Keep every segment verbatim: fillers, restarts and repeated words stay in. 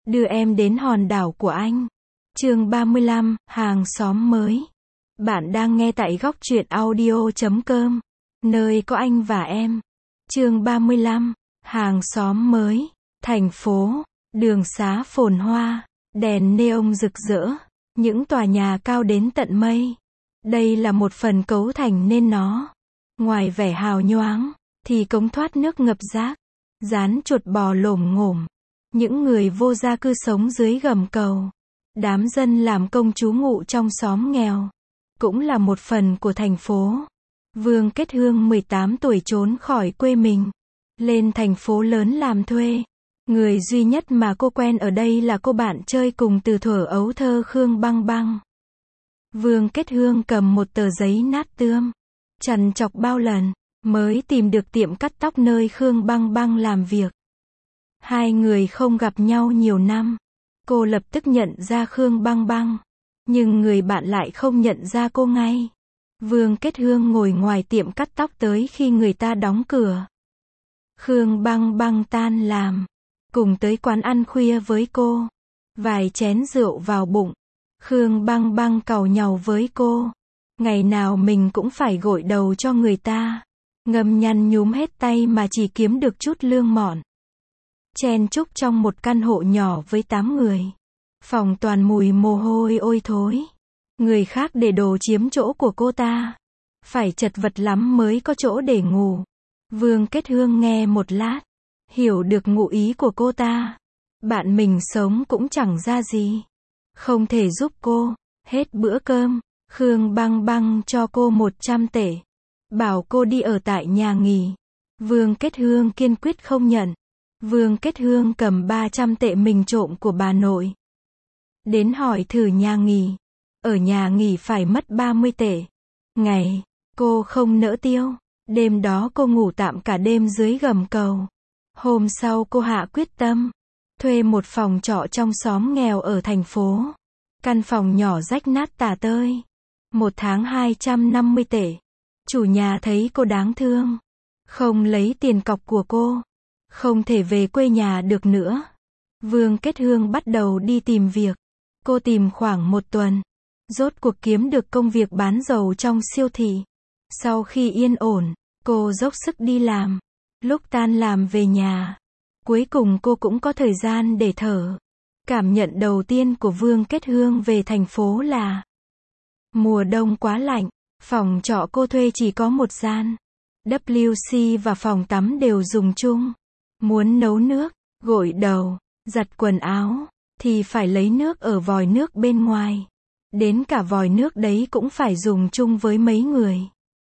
đưa em đến hòn đảo của anh. Chương ba mươi lăm, hàng xóm mới. Bạn đang nghe tại góc truyện audio chấm com, nơi có anh và em. Chương ba mươi lăm, hàng xóm mới. Thành phố, đường xá phồn hoa, đèn neon rực rỡ, những tòa nhà cao đến tận mây. Đây là một phần cấu thành nên nó. Ngoài vẻ hào nhoáng, thì cống thoát nước ngập rác, rán chuột bò lổm ngổm. Những người vô gia cư sống dưới gầm cầu. Đám dân làm công trú ngụ trong xóm nghèo. Cũng là một phần của thành phố. Vương Kết Hương mười tám tuổi trốn khỏi quê mình. Lên thành phố lớn làm thuê. Người duy nhất mà cô quen ở đây là cô bạn chơi cùng từ thuở ấu thơ Khương Băng Băng. Vương Kết Hương cầm một tờ giấy nát tươm. Trằn trọc bao lần, mới tìm được tiệm cắt tóc nơi Khương Băng Băng làm việc. Hai người không gặp nhau nhiều năm. Cô lập tức nhận ra Khương Băng Băng. Nhưng người bạn lại không nhận ra cô ngay. Vương Kết Hương ngồi ngoài tiệm cắt tóc tới khi người ta đóng cửa. Khương Băng Băng tan làm. Cùng tới quán ăn khuya với cô. Vài chén rượu vào bụng. Khương Băng Băng càu nhàu với cô. Ngày nào mình cũng phải gội đầu cho người ta. Ngâm nhăn nhúm hết tay mà chỉ kiếm được chút lương mọn. Chen chúc trong một căn hộ nhỏ với tám người. Phòng toàn mùi mồ hôi ôi thối. Người khác để đồ chiếm chỗ của cô ta. Phải chật vật lắm mới có chỗ để ngủ. Vương Kết Hương nghe một lát. Hiểu được ngụ ý của cô ta. Bạn mình sống cũng chẳng ra gì. Không thể giúp cô. Hết bữa cơm, Khương Băng Băng cho cô một trăm tệ. Bảo cô đi ở tại nhà nghỉ. Vương Kết Hương kiên quyết không nhận. Vương Kết Hương cầm ba trăm tệ mình trộm của bà nội. Đến hỏi thử nhà nghỉ. Ở nhà nghỉ phải mất ba mươi tệ. Ngày, cô không nỡ tiêu. Đêm đó cô ngủ tạm cả đêm dưới gầm cầu. Hôm sau cô hạ quyết tâm. Thuê một phòng trọ trong xóm nghèo ở thành phố. Căn phòng nhỏ rách nát tả tơi. Một tháng hai trăm năm mươi tệ. Chủ nhà thấy cô đáng thương. Không lấy tiền cọc của cô. Không thể về quê nhà được nữa. Vương Kết Hương bắt đầu đi tìm việc. Cô tìm khoảng một tuần. Rốt cuộc kiếm được công việc bán dầu trong siêu thị. Sau khi yên ổn, cô dốc sức đi làm. Lúc tan làm về nhà, cuối cùng cô cũng có thời gian để thở. Cảm nhận đầu tiên của Vương Kết Hương về thành phố là mùa đông quá lạnh. Phòng trọ cô thuê chỉ có một gian. vê xê và phòng tắm đều dùng chung. Muốn nấu nước, gội đầu, giặt quần áo, thì phải lấy nước ở vòi nước bên ngoài. Đến cả vòi nước đấy cũng phải dùng chung với mấy người.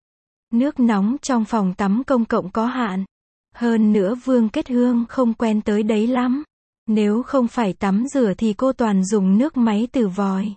Nước nóng trong phòng tắm công cộng có hạn. Hơn nữa Vương Kết Hương không quen tới đấy lắm. Nếu không phải tắm rửa thì cô toàn dùng nước máy từ vòi.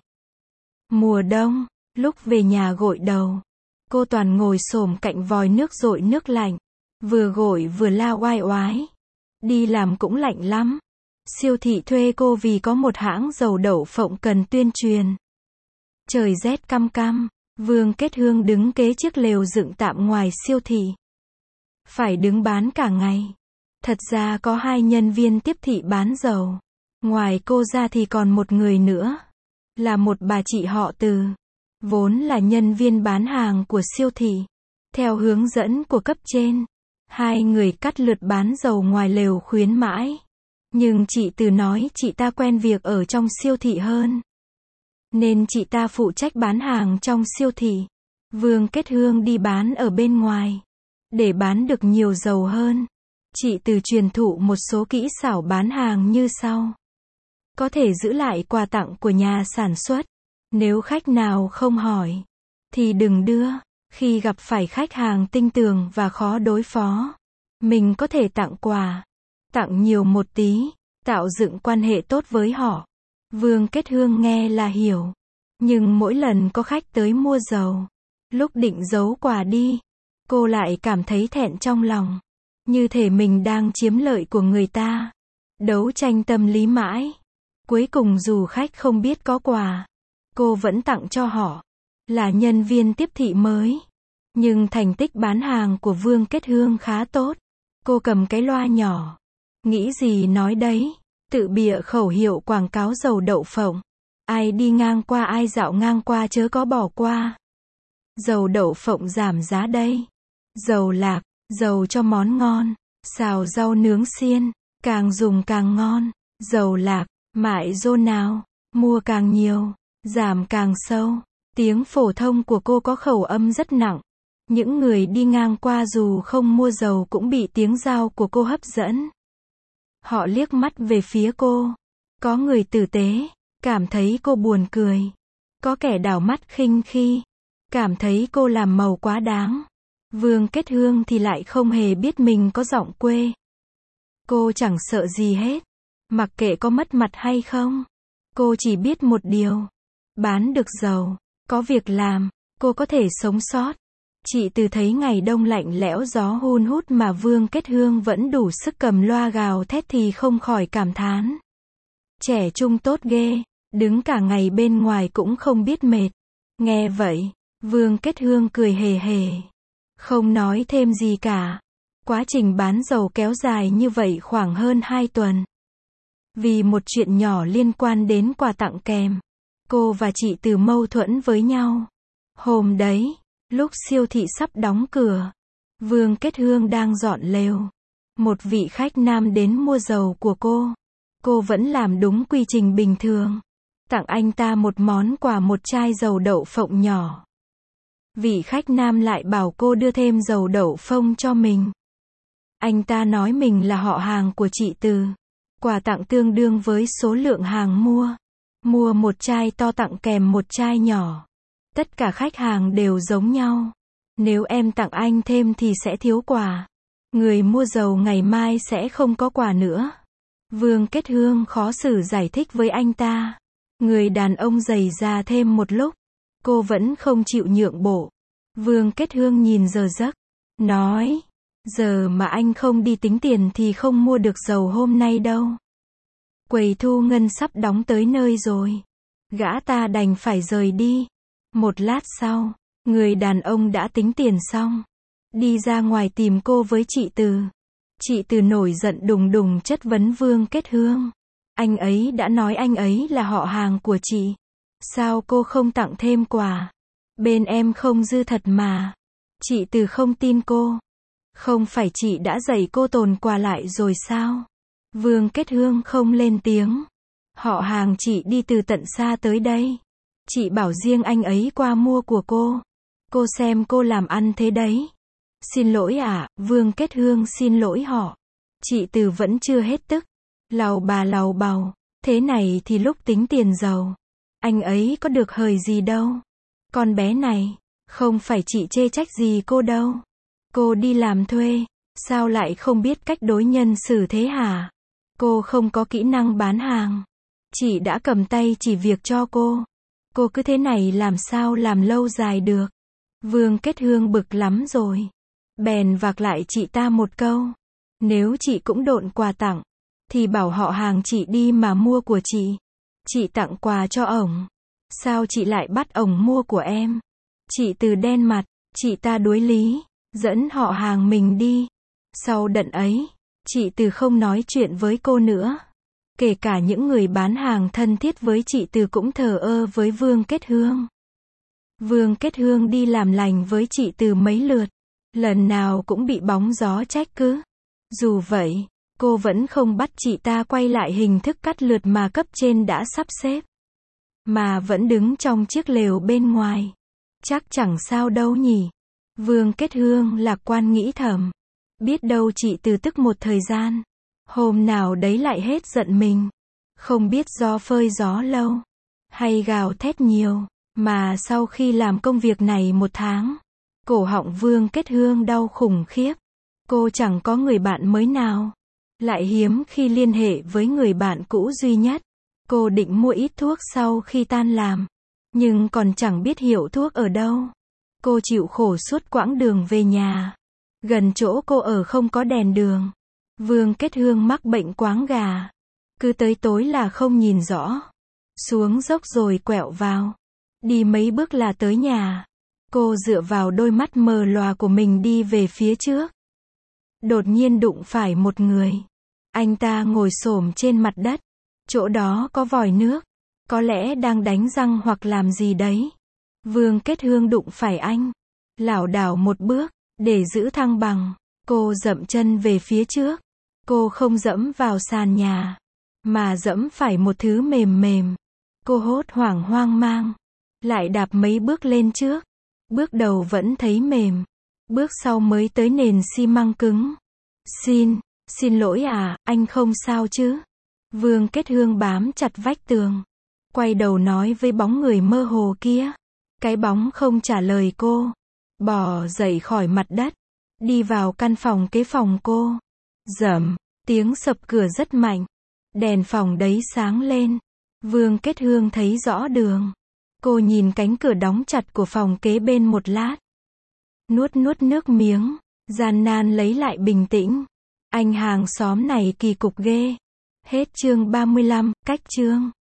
Mùa đông, lúc về nhà gội đầu, cô toàn ngồi xổm cạnh vòi nước dội nước lạnh. Vừa gội vừa la oai oái. Đi làm cũng lạnh lắm. Siêu thị thuê cô vì có một hãng dầu đậu phộng cần tuyên truyền. Trời rét căm căm, Vương Kết Hương đứng kế chiếc lều dựng tạm ngoài siêu thị. Phải đứng bán cả ngày. Thật ra có hai nhân viên tiếp thị bán dầu. Ngoài cô ra thì còn một người nữa. Là một bà chị họ Từ. Vốn là nhân viên bán hàng của siêu thị. Theo hướng dẫn của cấp trên, hai người cắt lượt bán dầu ngoài lều khuyến mãi. Nhưng chị Từ nói chị ta quen việc ở trong siêu thị hơn. Nên chị ta phụ trách bán hàng trong siêu thị. Vương Kết Hương đi bán ở bên ngoài. Để bán được nhiều dầu hơn, chị Từ truyền thụ một số kỹ xảo bán hàng như sau. Có thể giữ lại quà tặng của nhà sản xuất. Nếu khách nào không hỏi, thì đừng đưa. Khi gặp phải khách hàng tinh tường và khó đối phó, mình có thể tặng quà. Tặng nhiều một tí, tạo dựng quan hệ tốt với họ. Vương Kết Hương nghe là hiểu. Nhưng mỗi lần có khách tới mua dầu, lúc định giấu quà đi, cô lại cảm thấy thẹn trong lòng. Như thể mình đang chiếm lợi của người ta. Đấu tranh tâm lý mãi. Cuối cùng dù khách không biết có quà, cô vẫn tặng cho họ. Là nhân viên tiếp thị mới. Nhưng thành tích bán hàng của Vương Kết Hương khá tốt. Cô cầm cái loa nhỏ. Nghĩ gì nói đấy. Tự bịa khẩu hiệu quảng cáo dầu đậu phộng. Ai đi ngang qua ai dạo ngang qua chớ có bỏ qua. Dầu đậu phộng giảm giá đây. Dầu lạc, dầu cho món ngon. Xào rau nướng xiên, càng dùng càng ngon. Dầu lạc, mại dô nào, mua càng nhiều, giảm càng sâu. Tiếng phổ thông của cô có khẩu âm rất nặng. Những người đi ngang qua dù không mua dầu cũng bị tiếng giao của cô hấp dẫn. Họ liếc mắt về phía cô. Có người tử tế, cảm thấy cô buồn cười. Có kẻ đảo mắt khinh khi, cảm thấy cô làm màu quá đáng. Vương Kết Hương thì lại không hề biết mình có giọng quê. Cô chẳng sợ gì hết. Mặc kệ có mất mặt hay không. Cô chỉ biết một điều. Bán được dầu, có việc làm, cô có thể sống sót. Chị Từ thấy ngày đông lạnh lẽo gió hun hút mà Vương Kết Hương vẫn đủ sức cầm loa gào thét thì không khỏi cảm thán. Trẻ trung tốt ghê, đứng cả ngày bên ngoài cũng không biết mệt. Nghe vậy, Vương Kết Hương cười hề hề. Không nói thêm gì cả. Quá trình bán dầu kéo dài như vậy khoảng hơn hai tuần. Vì một chuyện nhỏ liên quan đến quà tặng kèm, cô và chị Từ mâu thuẫn với nhau. Hôm đấy, lúc siêu thị sắp đóng cửa, Vương Kết Hương đang dọn lều. Một vị khách nam đến mua dầu của cô. Cô vẫn làm đúng quy trình bình thường. Tặng anh ta một món quà, một chai dầu đậu phộng nhỏ. Vị khách nam lại bảo cô đưa thêm dầu đậu phộng cho mình. Anh ta nói mình là họ hàng của chị Từ. Quà tặng tương đương với số lượng hàng mua. Mua một chai to tặng kèm một chai nhỏ. Tất cả khách hàng đều giống nhau. Nếu em tặng anh thêm thì sẽ thiếu quà. Người mua dầu ngày mai sẽ không có quà nữa. Vương Kết Hương khó xử giải thích với anh ta. Người đàn ông giày ra thêm một lúc. Cô vẫn không chịu nhượng bộ. Vương Kết Hương nhìn giờ giấc. Nói. Giờ mà anh không đi tính tiền thì không mua được dầu hôm nay đâu. Quầy thu ngân sắp đóng tới nơi rồi. Gã ta đành phải rời đi. Một lát sau, người đàn ông đã tính tiền xong. Đi ra ngoài tìm cô với chị Từ. Chị Từ nổi giận đùng đùng chất vấn Vương Kết Hương. Anh ấy đã nói anh ấy là họ hàng của chị. Sao cô không tặng thêm quà? Bên em không dư thật mà. Chị Từ không tin cô. Không phải chị đã dạy cô tồn quà lại rồi sao? Vương Kết Hương không lên tiếng. Họ hàng chị đi từ tận xa tới đây. Chị bảo riêng anh ấy qua mua của cô. Cô xem cô làm ăn thế đấy. Xin lỗi ạ, à, Vương Kết Hương xin lỗi họ. Chị Từ vẫn chưa hết tức. Lầu bà lầu bầu. Thế này thì lúc tính tiền dầu. Anh ấy có được hời gì đâu. Con bé này, không phải chị chê trách gì cô đâu. Cô đi làm thuê, sao lại không biết cách đối nhân xử thế hả? Cô không có kỹ năng bán hàng. Chị đã cầm tay chỉ việc cho cô. Cô cứ thế này làm sao làm lâu dài được. Vương Kết Hương bực lắm rồi. Bèn vạc lại chị ta một câu. Nếu chị cũng độn quà tặng, thì bảo họ hàng chị đi mà mua của chị. Chị tặng quà cho ổng. Sao chị lại bắt ổng mua của em? Chị Từ đen mặt, chị ta đuối lý, dẫn họ hàng mình đi. Sau đợt ấy, chị Từ không nói chuyện với cô nữa. Kể cả những người bán hàng thân thiết với chị Từ cũng thờ ơ với Vương Kết Hương. Vương Kết Hương đi làm lành với chị Từ mấy lượt. Lần nào cũng bị bóng gió trách cứ. Dù vậy, cô vẫn không bắt chị ta quay lại hình thức cắt lượt mà cấp trên đã sắp xếp. Mà vẫn đứng trong chiếc lều bên ngoài. Chắc chẳng sao đâu nhỉ. Vương Kết Hương lạc quan nghĩ thầm. Biết đâu chị Từ tức một thời gian. Hôm nào đấy lại hết giận mình. Không biết do phơi gió lâu. Hay gào thét nhiều. Mà sau khi làm công việc này một tháng. Cổ họng Vương Kết Hương đau khủng khiếp. Cô chẳng có người bạn mới nào. Lại hiếm khi liên hệ với người bạn cũ duy nhất. Cô định mua ít thuốc sau khi tan làm. Nhưng còn chẳng biết hiệu thuốc ở đâu. Cô chịu khổ suốt quãng đường về nhà. Gần chỗ cô ở không có đèn đường. Vương Kết Hương mắc bệnh quáng gà. Cứ tới tối là không nhìn rõ. Xuống dốc rồi quẹo vào. Đi mấy bước là tới nhà. Cô dựa vào đôi mắt mờ lòa của mình đi về phía trước. Đột nhiên đụng phải một người. Anh ta ngồi xổm trên mặt đất. Chỗ đó có vòi nước. Có lẽ đang đánh răng hoặc làm gì đấy. Vương Kết Hương đụng phải anh. Lảo đảo một bước, để giữ thăng bằng. Cô dậm chân về phía trước. Cô không dẫm vào sàn nhà, mà dẫm phải một thứ mềm mềm. Cô hốt hoảng hoang mang. Lại đạp mấy bước lên trước. Bước đầu vẫn thấy mềm. Bước sau mới tới nền xi măng cứng. Xin, xin lỗi à, anh không sao chứ? Vương Kết Hương bám chặt vách tường. Quay đầu nói với bóng người mơ hồ kia. Cái bóng không trả lời cô. Bò dậy khỏi mặt đất. Đi vào căn phòng kế phòng cô. Rầm, tiếng sập cửa rất mạnh. Đèn phòng đấy sáng lên. Vương Kết Hương thấy rõ đường. Cô nhìn cánh cửa đóng chặt của phòng kế bên một lát. Nuốt nuốt nước miếng. Gian nan lấy lại bình tĩnh. Anh hàng xóm này kỳ cục ghê. Hết chương ba mươi lăm, cách chương.